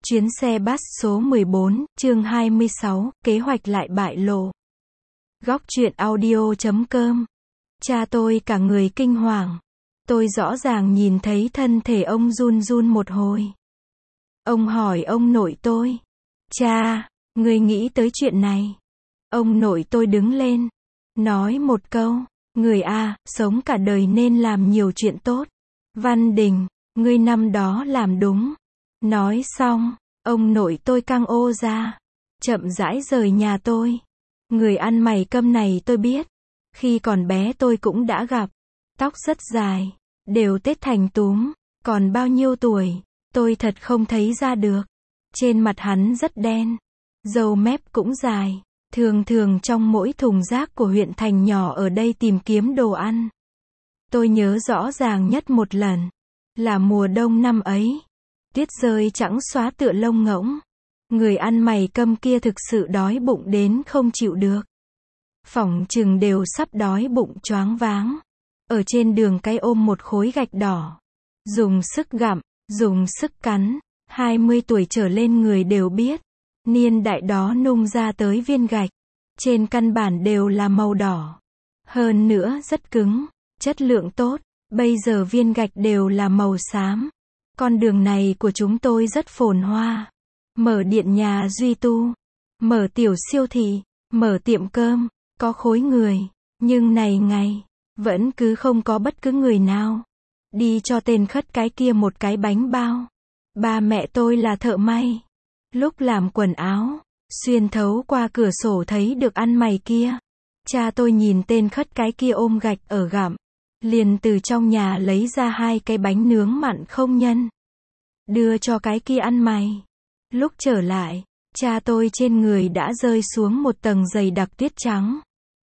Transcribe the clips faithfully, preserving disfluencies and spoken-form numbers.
Chuyến xe bus số mười bốn, chương hai mươi sáu, kế hoạch lại bại lộ. Góc truyện audio chấm com. Cha tôi cả người kinh hoàng. Tôi rõ ràng nhìn thấy thân thể ông run run một hồi. Ông hỏi ông nội tôi. Cha, người nghĩ tới chuyện này. Ông nội tôi đứng lên. Nói một câu. Người A, sống cả đời nên làm nhiều chuyện tốt. Văn Đình, ngươi năm đó làm đúng. Nói xong, ông nội tôi căng ô ra. Chậm rãi rời nhà tôi. Người ăn mày câm này tôi biết. Khi còn bé tôi cũng đã gặp. Tóc rất dài. Đều tết thành túm. Còn bao nhiêu tuổi, tôi thật không thấy ra được. Trên mặt hắn rất đen. Râu mép cũng dài. Thường thường trong mỗi thùng rác của huyện thành nhỏ ở đây tìm kiếm đồ ăn. Tôi nhớ rõ ràng nhất một lần. Là mùa đông năm ấy. Tuyết rơi trắng xóa tựa lông ngỗng. Người ăn mày câm kia thực sự đói bụng đến không chịu được. Phỏng chừng đều sắp đói bụng choáng váng. Ở trên đường cái ôm một khối gạch đỏ. Dùng sức gặm, dùng sức cắn. hai mươi tuổi trở lên người đều biết. Niên đại đó nung ra tới viên gạch. Trên căn bản đều là màu đỏ. Hơn nữa rất cứng. Chất lượng tốt. Bây giờ viên gạch đều là màu xám. Con đường này của chúng tôi rất phồn hoa. Mở điện nhà duy tu. Mở tiểu siêu thị. Mở tiệm cơm. Có khối người. Nhưng này ngày. Vẫn cứ không có bất cứ người nào. Đi cho tên khất cái kia một cái bánh bao. Ba mẹ tôi là thợ may. Lúc làm quần áo. Xuyên thấu qua cửa sổ thấy được ăn mày kia. Cha tôi nhìn tên khất cái kia ôm gạch ở gặm. Liền từ trong nhà lấy ra hai cái bánh nướng mặn không nhân. Đưa cho cái kia ăn mày. Lúc trở lại, cha tôi trên người đã rơi xuống một tầng dày đặc tuyết trắng.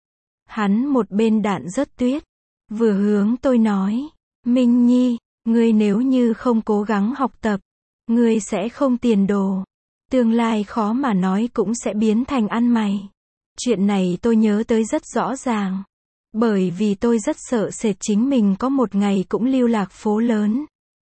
Hắn một bên đạn rớt tuyết. Vừa hướng tôi nói. Minh Nhi, ngươi nếu như không cố gắng học tập, ngươi sẽ không tiền đồ. Tương lai khó mà nói cũng sẽ biến thành ăn mày. Chuyện này tôi nhớ tới rất rõ ràng. Bởi vì tôi rất sợ sệt chính mình có một ngày cũng lưu lạc phố lớn.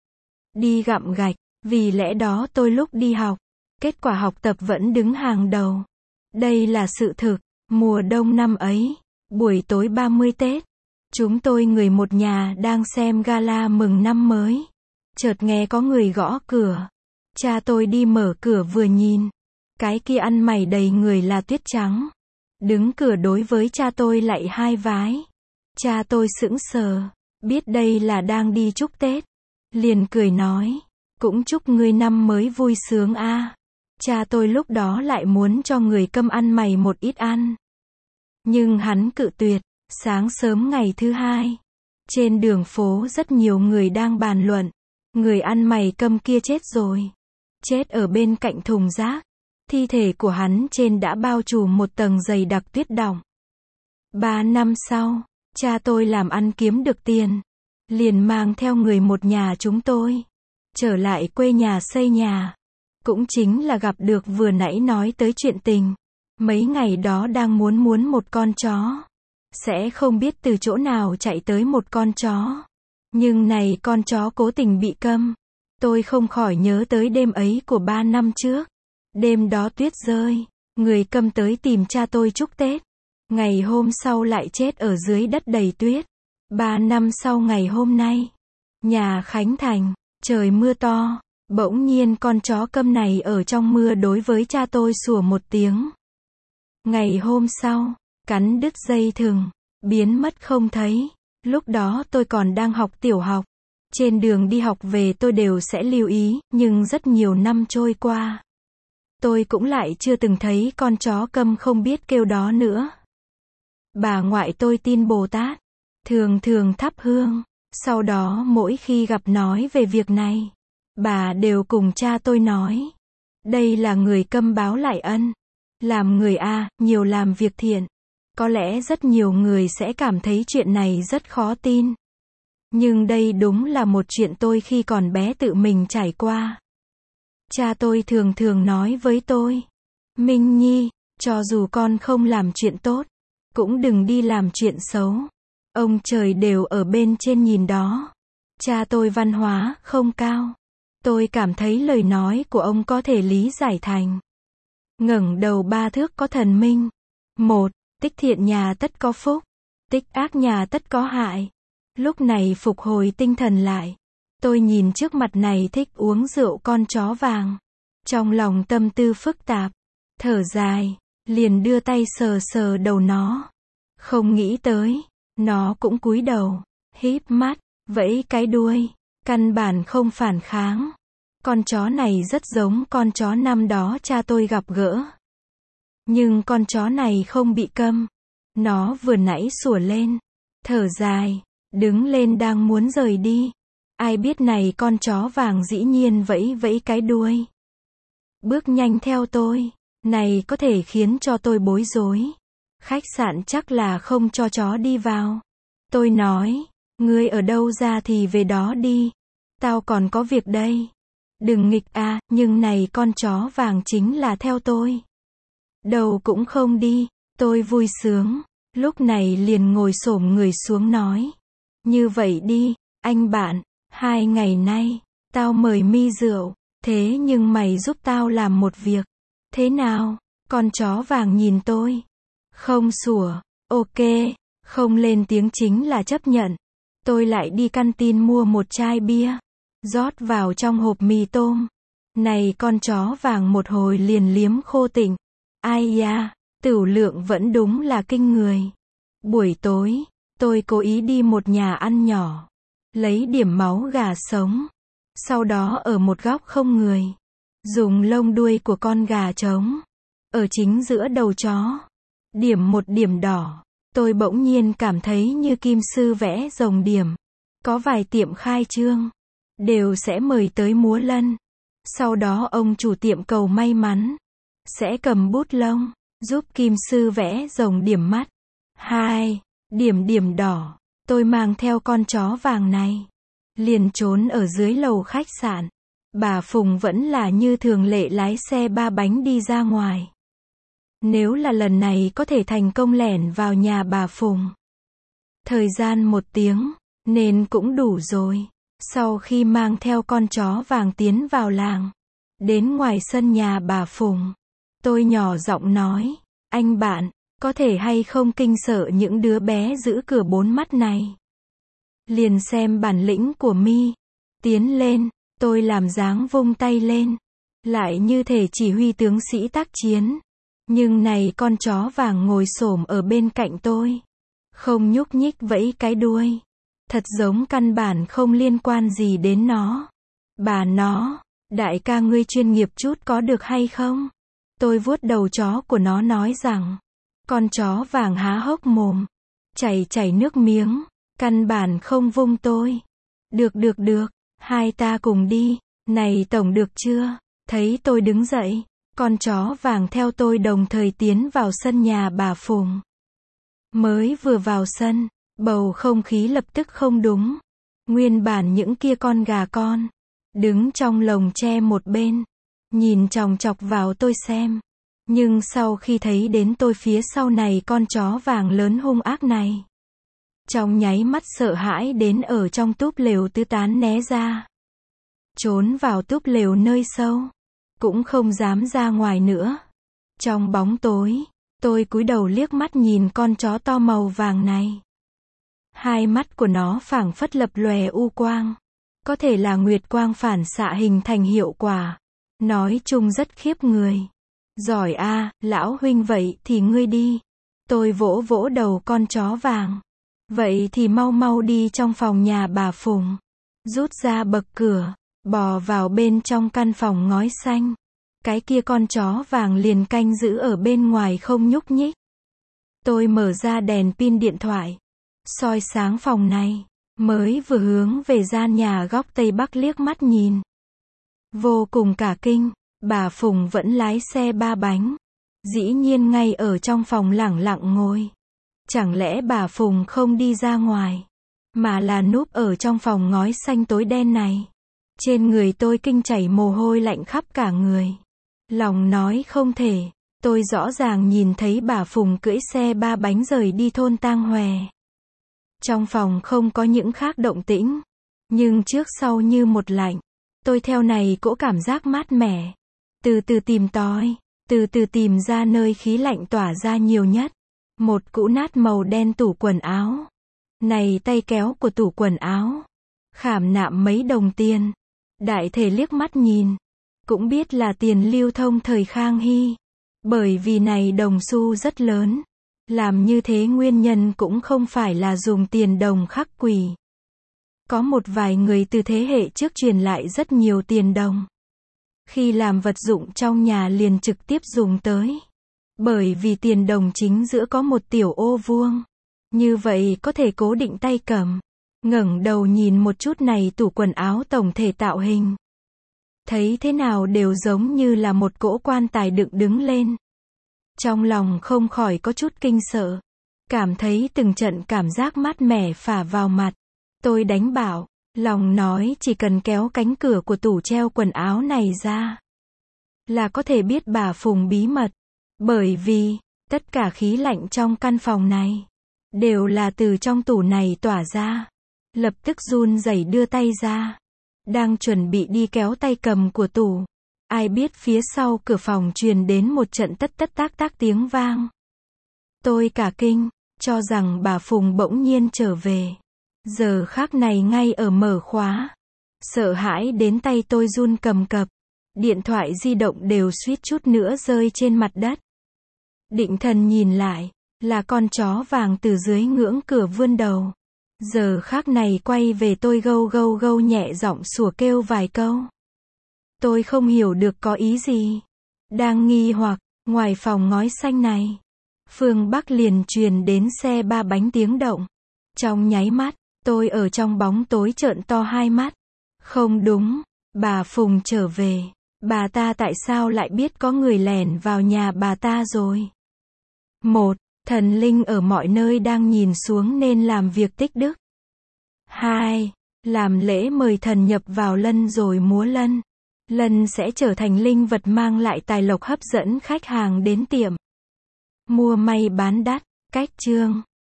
Đi gặm gạch. Vì lẽ đó tôi lúc đi học, kết quả học tập vẫn đứng hàng đầu. Đây là sự thực. Mùa đông năm ấy, buổi tối ba mươi Tết, chúng tôi người một nhà đang xem gala mừng năm mới. Chợt nghe có người gõ cửa. Cha tôi đi mở cửa vừa nhìn. Cái kia ăn mày đầy người là tuyết trắng. Đứng cửa đối với cha tôi lạy hai vái. Cha tôi sững sờ. Biết đây là đang đi chúc Tết. Liền cười nói. Cũng chúc ngươi năm mới vui sướng a. Cha tôi lúc đó lại muốn cho người câm ăn mày một ít ăn. Nhưng hắn cự tuyệt. Sáng sớm ngày thứ hai. Trên đường phố rất nhiều người đang bàn luận. Người ăn mày câm kia chết rồi. Chết ở bên cạnh thùng rác. Thi thể của hắn trên đã bao trùm một tầng dày đặc tuyết đọng. Ba năm sau, cha tôi làm ăn kiếm được tiền. Liền mang theo người một nhà chúng tôi. Trở lại quê nhà xây nhà. Cũng chính là gặp được vừa nãy nói tới chuyện tình. Mấy ngày đó đang muốn muốn một con chó. Sẽ không biết từ chỗ nào chạy tới một con chó. Nhưng này con chó cố tình bị câm. Tôi không khỏi nhớ tới đêm ấy của ba năm trước. Đêm đó tuyết rơi. Người câm tới tìm cha tôi chúc Tết. Ngày hôm sau lại chết ở dưới đất đầy tuyết. Ba năm sau ngày hôm nay. Nhà khánh thành. Trời mưa to. Bỗng nhiên con chó câm này ở trong mưa đối với cha tôi sủa một tiếng. Ngày hôm sau. Cắn đứt dây thừng. Biến mất không thấy. Lúc đó tôi còn đang học tiểu học. Trên đường đi học về tôi đều sẽ lưu ý. Nhưng rất nhiều năm trôi qua. Tôi cũng lại chưa từng thấy con chó câm không biết kêu đó nữa. Bà ngoại tôi tin Bồ Tát. Thường thường thắp hương. Sau đó mỗi khi gặp nói về việc này. Bà đều cùng cha tôi nói. Đây là người câm báo lại ân. Làm người A, nhiều làm việc thiện. Có lẽ rất nhiều người sẽ cảm thấy chuyện này rất khó tin. Nhưng đây đúng là một chuyện tôi khi còn bé tự mình trải qua. Cha tôi thường thường nói với tôi. Minh Nhi, cho dù con không làm chuyện tốt, cũng đừng đi làm chuyện xấu. Ông trời đều ở bên trên nhìn đó. Cha tôi văn hóa không cao. Tôi cảm thấy lời nói của ông có thể lý giải thành: ngẩng đầu ba thước có thần minh. Một, tích thiện nhà tất có phúc, tích ác nhà tất có hại. Lúc này phục hồi tinh thần lại. Tôi nhìn trước mặt này thích uống rượu con chó vàng. Trong lòng tâm tư phức tạp. Thở dài, liền đưa tay sờ sờ đầu nó. Không nghĩ tới, nó cũng cúi đầu, híp mắt, vẫy cái đuôi. Căn bản không phản kháng. Con chó này rất giống con chó năm đó cha tôi gặp gỡ. Nhưng con chó này không bị câm. Nó vừa nãy sủa lên, thở dài, đứng lên đang muốn rời đi. Ai biết này con chó vàng dĩ nhiên vẫy vẫy cái đuôi. Bước nhanh theo tôi. Này có thể khiến cho tôi bối rối. Khách sạn chắc là không cho chó đi vào. Tôi nói, ngươi ở đâu ra thì về đó đi. Tao còn có việc đây. Đừng nghịch à, nhưng này con chó vàng chính là theo tôi. Đầu cũng không đi. Tôi vui sướng. Lúc này liền ngồi xổm người xuống nói. Như vậy đi, anh bạn, hai ngày nay, tao mời mi rượu, thế nhưng mày giúp tao làm một việc. Thế nào? Con chó vàng nhìn tôi. Không sủa, ok, không lên tiếng chính là chấp nhận. Tôi lại đi canteen mua một chai bia, rót vào trong hộp mì tôm. Này con chó vàng một hồi liền liếm khô tịnh. Ai da, tửu lượng vẫn đúng là kinh người. Buổi tối, tôi cố ý đi một nhà ăn nhỏ, lấy điểm máu gà sống. Sau đó ở một góc không người, dùng lông đuôi của con gà trống, ở chính giữa đầu chó, điểm một điểm đỏ. Tôi bỗng nhiên cảm thấy như kim sư vẽ rồng điểm. Có vài tiệm khai trương, đều sẽ mời tới múa lân. Sau đó ông chủ tiệm cầu may mắn, sẽ cầm bút lông, giúp kim sư vẽ rồng điểm mắt. Hai, điểm điểm đỏ. Tôi mang theo con chó vàng này, liền trốn ở dưới lầu khách sạn. Bà Phùng vẫn là như thường lệ lái xe ba bánh đi ra ngoài. Nếu là lần này có thể thành công lẻn vào nhà bà Phùng. Thời gian một tiếng, nên cũng đủ rồi. Sau khi mang theo con chó vàng tiến vào làng, đến ngoài sân nhà bà Phùng, tôi nhỏ giọng nói, anh bạn, có thể hay không kinh sợ những đứa bé giữ cửa bốn mắt này. Liền xem bản lĩnh của mi. Tiến lên, tôi làm dáng vung tay lên, lại như thể chỉ huy tướng sĩ tác chiến. Nhưng này con chó vàng ngồi xổm ở bên cạnh tôi, không nhúc nhích vẫy cái đuôi. Thật giống căn bản không liên quan gì đến nó. Bà nó, đại ca ngươi chuyên nghiệp chút có được hay không? Tôi vuốt đầu chó của nó nói rằng. Con chó vàng há hốc mồm, chảy chảy nước miếng, căn bản không vung tôi. Được được được, hai ta cùng đi, này tổng được chưa? Thấy tôi đứng dậy, con chó vàng theo tôi đồng thời tiến vào sân nhà bà Phùng. Mới vừa vào sân, bầu không khí lập tức không đúng. Nguyên bản những kia con gà con, đứng trong lồng tre một bên, nhìn chòng chọc vào tôi xem. Nhưng sau khi thấy đến tôi phía sau này con chó vàng lớn hung ác này, trong nháy mắt sợ hãi đến ở trong túp lều tứ tán né ra. Trốn vào túp lều nơi sâu, cũng không dám ra ngoài nữa. Trong bóng tối, tôi cúi đầu liếc mắt nhìn con chó to màu vàng này. Hai mắt của nó phảng phất lập lòe u quang. Có thể là nguyệt quang phản xạ hình thành hiệu quả. Nói chung rất khiếp người. Giỏi a, lão huynh vậy thì ngươi đi. Tôi vỗ vỗ đầu con chó vàng. Vậy thì mau mau đi trong phòng nhà bà Phùng. Rút ra bậc cửa, bò vào bên trong căn phòng ngói xanh. Cái kia con chó vàng liền canh giữ ở bên ngoài không nhúc nhích. Tôi mở ra đèn pin điện thoại, soi sáng phòng này, mới vừa hướng về gian nhà góc Tây Bắc liếc mắt nhìn. Vô cùng cả kinh, bà Phùng vẫn lái xe ba bánh. Dĩ nhiên ngay ở trong phòng lẳng lặng ngồi. Chẳng lẽ bà Phùng không đi ra ngoài, mà là núp ở trong phòng ngói xanh tối đen này. Trên người tôi kinh chảy mồ hôi lạnh khắp cả người. Lòng nói không thể, tôi rõ ràng nhìn thấy bà Phùng cưỡi xe ba bánh rời đi thôn Tang Hòe. Trong phòng không có những khác động tĩnh, nhưng trước sau như một lạnh. Tôi theo này cỗ cảm giác mát mẻ. Từ từ tìm tòi. Từ từ tìm ra nơi khí lạnh tỏa ra nhiều nhất. Một cũ nát màu đen tủ quần áo. Này tay kéo của tủ quần áo. Khảm nạm mấy đồng tiền. Đại thể liếc mắt nhìn. Cũng biết là tiền lưu thông thời Khang Hy. Bởi vì này đồng xu rất lớn. Làm như thế nguyên nhân cũng không phải là dùng tiền đồng khắc quỷ. Có một vài người từ thế hệ trước truyền lại rất nhiều tiền đồng. Khi làm vật dụng trong nhà liền trực tiếp dùng tới. Bởi vì tiền đồng chính giữa có một tiểu ô vuông. Như vậy có thể cố định tay cầm. Ngẩng đầu nhìn một chút này tủ quần áo tổng thể tạo hình. Thấy thế nào đều giống như là một cỗ quan tài đựng đứng lên. Trong lòng không khỏi có chút kinh sợ. Cảm thấy từng trận cảm giác mát mẻ phả vào mặt. Tôi đánh bảo, lòng nói chỉ cần kéo cánh cửa của tủ treo quần áo này ra. Là có thể biết bà Phùng bí mật. Bởi vì, tất cả khí lạnh trong căn phòng này. Đều là từ trong tủ này tỏa ra. Lập tức run rẩy đưa tay ra. Đang chuẩn bị đi kéo tay cầm của tủ. Ai biết phía sau cửa phòng truyền đến một trận tất tất tác tác tiếng vang. Tôi cả kinh, cho rằng bà Phùng bỗng nhiên trở về. Giờ khác này ngay ở mở khóa. Sợ hãi đến tay tôi run cầm cập. Điện thoại di động đều suýt chút nữa rơi trên mặt đất. Định thần nhìn lại, là con chó vàng từ dưới ngưỡng cửa vươn đầu. Giờ khác này quay về tôi gâu gâu gâu nhẹ giọng sủa kêu vài câu. Tôi không hiểu được có ý gì. Đang nghi hoặc, ngoài phòng ngói xanh này. Phương Bắc liền truyền đến xe ba bánh tiếng động. Trong nháy mắt, tôi ở trong bóng tối trợn to hai mắt. Không đúng, bà Phùng trở về. Bà ta tại sao lại biết có người lẻn vào nhà bà ta rồi? Một, thần linh ở mọi nơi đang nhìn xuống nên làm việc tích đức. Hai, làm lễ mời thần nhập vào lân rồi múa lân. Lân sẽ trở thành linh vật mang lại tài lộc hấp dẫn khách hàng đến tiệm. Mua may bán đắt, cách chương.